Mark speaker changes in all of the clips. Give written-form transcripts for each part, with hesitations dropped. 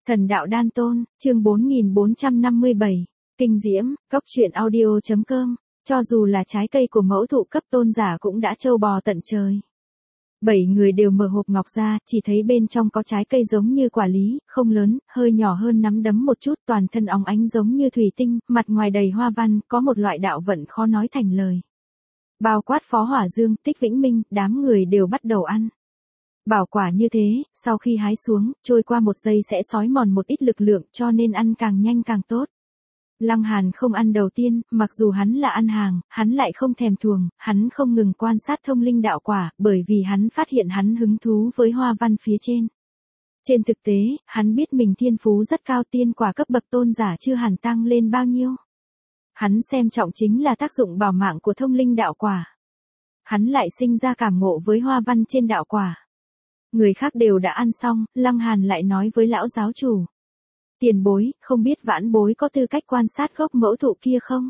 Speaker 1: Thần đạo đan tôn, chương 4457, kinh diễm, cốc truyện audio.com, cho dù là trái cây của mẫu thụ cấp tôn giả cũng đã trâu bò tận trời. 7 người đều mở hộp ngọc ra, chỉ thấy bên trong có trái cây giống như quả lý, không lớn, hơi nhỏ hơn nắm đấm một chút, toàn thân óng ánh giống như thủy tinh, mặt ngoài đầy hoa văn, có một loại đạo vận khó nói thành lời. Bao quát Phó Hỏa Dương, Tích Vĩnh Minh, đám người đều bắt đầu ăn. Bảo quả như thế, sau khi hái xuống, trôi qua một giây sẽ xói mòn một ít lực lượng, cho nên ăn càng nhanh càng tốt. Lăng Hàn không ăn đầu tiên, mặc dù hắn là ăn hàng, hắn lại không thèm thuồng, hắn không ngừng quan sát thông linh đạo quả, bởi vì hắn phát hiện hắn hứng thú với hoa văn phía trên. Trên thực tế, hắn biết mình thiên phú rất cao, tiên quả cấp bậc tôn giả chưa hẳn tăng lên bao nhiêu. Hắn xem trọng chính là tác dụng bảo mạng của thông linh đạo quả. Hắn lại sinh ra cảm ngộ với hoa văn trên đạo quả. Người khác đều đã ăn xong, Lăng Hàn lại nói với lão giáo chủ. Tiền bối, không biết vãn bối có tư cách quan sát gốc mẫu thụ kia không?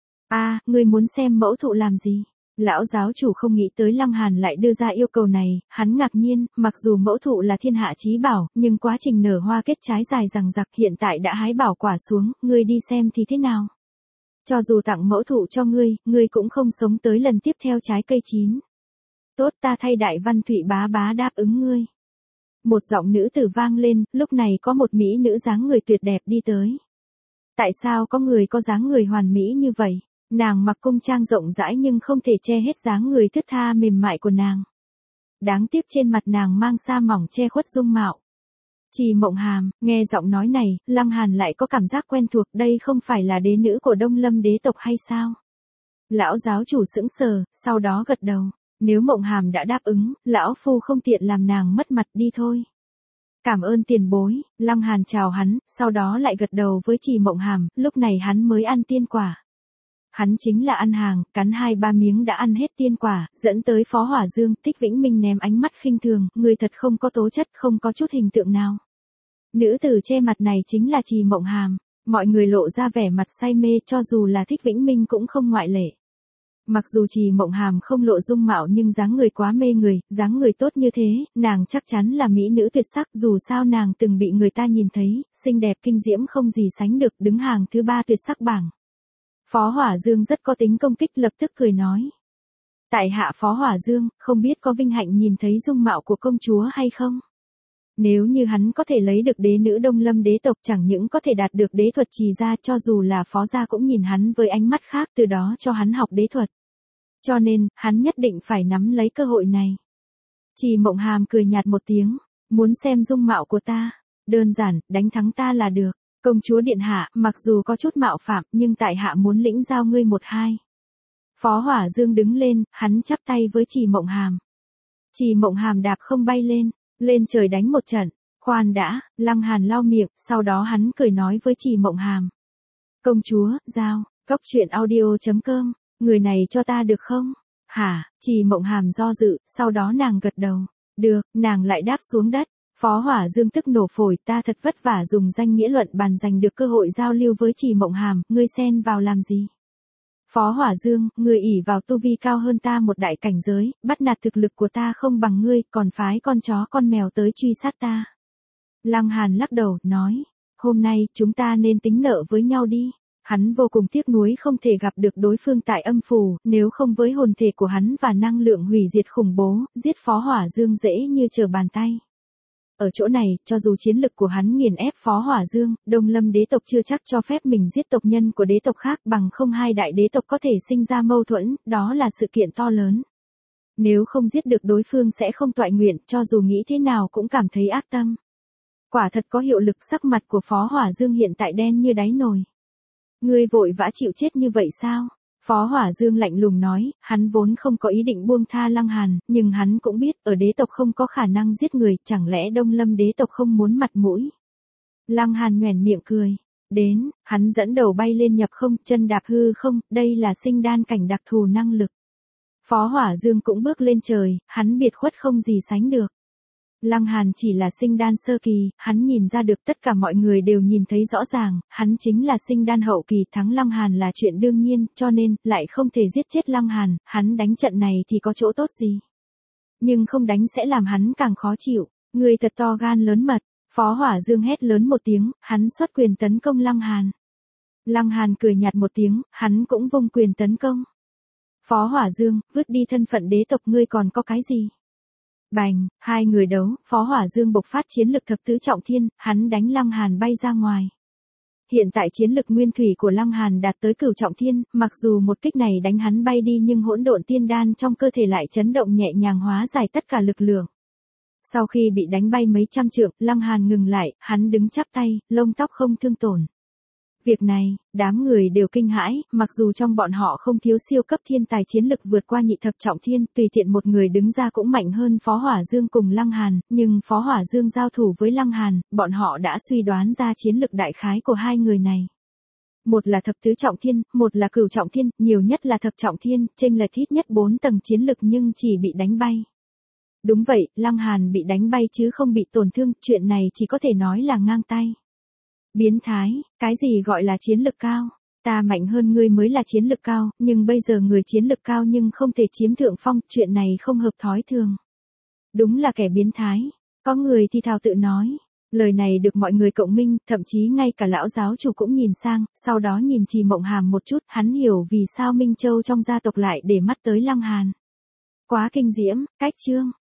Speaker 1: Ngươi muốn xem mẫu thụ làm gì? Lão giáo chủ không nghĩ tới Lăng Hàn lại đưa ra yêu cầu này, hắn ngạc nhiên, mặc dù mẫu thụ là thiên hạ chí bảo, nhưng quá trình nở hoa kết trái dài dằng dặc hiện tại đã hái bảo quả xuống, ngươi đi xem thì thế nào? Cho dù tặng mẫu thụ cho ngươi cũng không sống tới lần tiếp theo trái cây chín. Tốt, ta thay Đại Văn Thụy bá bá đáp ứng ngươi. Một giọng nữ tử vang lên, lúc này có một mỹ nữ dáng người tuyệt đẹp đi tới. Tại sao có người có dáng người hoàn mỹ như vậy? Nàng mặc cung trang rộng rãi nhưng không thể che hết dáng người thướt tha mềm mại của nàng. Đáng tiếc trên mặt nàng mang sa mỏng che khuất dung mạo. Trì Mộng Hàm, nghe giọng nói này, Lăng Hàn lại có cảm giác quen thuộc, đây không phải là đế nữ của Đông Lâm đế tộc hay sao? Lão giáo chủ sững sờ, sau đó gật đầu. Nếu Mộng Hàm đã đáp ứng, lão phu không tiện làm nàng mất mặt, đi thôi. Cảm ơn tiền bối, Lăng Hàn chào hắn, sau đó lại gật đầu với Trì Mộng Hàm, lúc này hắn mới ăn tiên quả. Hắn chính là ăn hàng, cắn 2-3 miếng đã ăn hết tiên quả, dẫn tới Phó Hỏa Dương, Tích Vĩnh Minh ném ánh mắt khinh thường, người thật không có tố chất, không có chút hình tượng nào. Nữ tử che mặt này chính là Trì Mộng Hàm, mọi người lộ ra vẻ mặt say mê, cho dù là Tích Vĩnh Minh cũng không ngoại lệ. Mặc dù Trì Mộng Hàm không lộ dung mạo nhưng dáng người quá mê người, dáng người tốt như thế, nàng chắc chắn là mỹ nữ tuyệt sắc, dù sao nàng từng bị người ta nhìn thấy, xinh đẹp kinh diễm không gì sánh được, đứng hàng thứ 3 tuyệt sắc bảng. Phó Hỏa Dương rất có tính công kích, lập tức cười nói. Tại hạ Phó Hỏa Dương, không biết có vinh hạnh nhìn thấy dung mạo của công chúa hay không? Nếu như hắn có thể lấy được đế nữ Đông Lâm đế tộc, chẳng những có thể đạt được đế thuật Trì gia, cho dù là Phó gia cũng nhìn hắn với ánh mắt khác, từ đó cho hắn học đế thuật. Cho nên, hắn nhất định phải nắm lấy cơ hội này. Trì Mộng Hàm cười nhạt một tiếng, muốn xem dung mạo của ta, đơn giản, đánh thắng ta là được. Công chúa điện hạ, mặc dù có chút mạo phạm, nhưng tại hạ muốn lĩnh giao ngươi 1-2. Phó Hỏa Dương đứng lên, hắn chắp tay với Trì Mộng Hàm. Trì Mộng Hàm đạp không bay lên trời đánh một trận. Khoan đã, Lăng Hàn lau miệng, sau đó hắn cười nói với Trì Mộng Hàm. Công chúa, giao, cốc truyện audio.com, người này cho ta được không? Hả? Trì Mộng Hàm do dự, sau đó nàng gật đầu. Được, nàng lại đáp xuống đất. Phó Hỏa Dương tức nổ phổi, ta thật vất vả dùng danh nghĩa luận bàn giành được cơ hội giao lưu với Trì Mộng Hàm, ngươi xen vào làm gì? Phó Hỏa Dương, ngươi ỷ vào tu vi cao hơn ta một đại cảnh giới, bắt nạt thực lực của ta không bằng ngươi, còn phái con chó con mèo tới truy sát ta. Lăng Hàn lắc đầu, nói, hôm nay chúng ta nên tính nợ với nhau đi. Hắn vô cùng tiếc nuối không thể gặp được đối phương tại âm phủ, nếu không với hồn thể của hắn và năng lượng hủy diệt khủng bố, giết Phó Hỏa Dương dễ như trở bàn tay. Ở chỗ này, cho dù chiến lực của hắn nghiền ép Phó Hỏa Dương, Đông Lâm đế tộc chưa chắc cho phép mình giết tộc nhân của đế tộc khác, bằng không hai đại đế tộc có thể sinh ra mâu thuẫn, đó là sự kiện to lớn. Nếu không giết được đối phương sẽ không toại nguyện, cho dù nghĩ thế nào cũng cảm thấy ác tâm. Quả thật có hiệu lực, sắc mặt của Phó Hỏa Dương hiện tại đen như đáy nồi. Ngươi vội vã chịu chết như vậy sao? Phó Hỏa Dương lạnh lùng nói, hắn vốn không có ý định buông tha Lăng Hàn, nhưng hắn cũng biết, ở đế tộc không có khả năng giết người, chẳng lẽ Đông Lâm đế tộc không muốn mặt mũi. Lăng Hàn nhoẻn miệng cười. Đến, hắn dẫn đầu bay lên nhập không, chân đạp hư không, đây là sinh đan cảnh đặc thù năng lực. Phó Hỏa Dương cũng bước lên trời, hắn biệt khuất không gì sánh được. Lăng Hàn chỉ là sinh đan sơ kỳ, hắn nhìn ra được, tất cả mọi người đều nhìn thấy rõ ràng, hắn chính là sinh đan hậu kỳ, thắng Lăng Hàn là chuyện đương nhiên, cho nên, lại không thể giết chết Lăng Hàn, hắn đánh trận này thì có chỗ tốt gì. Nhưng không đánh sẽ làm hắn càng khó chịu, người thật to gan lớn mật. Phó Hỏa Dương hét lớn một tiếng, hắn xuất quyền tấn công Lăng Hàn. Lăng Hàn cười nhạt một tiếng, hắn cũng vung quyền tấn công. Phó Hỏa Dương, vứt đi thân phận đế tộc ngươi còn có cái gì? Bành, hai người đấu, Phó Hỏa Dương bộc phát chiến lực thập tứ trọng thiên, hắn đánh Lăng Hàn bay ra ngoài. Hiện tại chiến lực nguyên thủy của Lăng Hàn đạt tới cửu trọng thiên, mặc dù một kích này đánh hắn bay đi nhưng hỗn độn tiên đan trong cơ thể lại chấn động nhẹ nhàng hóa giải tất cả lực lượng. Sau khi bị đánh bay mấy trăm trượng, Lăng Hàn ngừng lại, hắn đứng chắp tay, lông tóc không thương tổn. Việc này, đám người đều kinh hãi, mặc dù trong bọn họ không thiếu siêu cấp thiên tài chiến lực vượt qua nhị thập trọng thiên, tùy tiện một người đứng ra cũng mạnh hơn Phó Hỏa Dương cùng Lăng Hàn, nhưng Phó Hỏa Dương giao thủ với Lăng Hàn, bọn họ đã suy đoán ra chiến lực đại khái của hai người này. Một là thập tứ trọng thiên, một là cửu trọng thiên, nhiều nhất là thập trọng thiên, chênh lệch ít nhất 4 tầng chiến lực nhưng chỉ bị đánh bay. Đúng vậy, Lăng Hàn bị đánh bay chứ không bị tổn thương, chuyện này chỉ có thể nói là ngang tay. Biến thái, cái gì gọi là chiến lực cao? Ta mạnh hơn ngươi mới là chiến lực cao, nhưng bây giờ người chiến lực cao nhưng không thể chiếm thượng phong, chuyện này không hợp thói thường. Đúng là kẻ biến thái. Có người thì thào tự nói. Lời này được mọi người cộng minh, thậm chí ngay cả lão giáo chủ cũng nhìn sang, sau đó nhìn Trì Mộng Hàm một chút, hắn hiểu vì sao Minh Châu trong gia tộc lại để mắt tới Lăng Hàn. Quá kinh diễm, cách chương.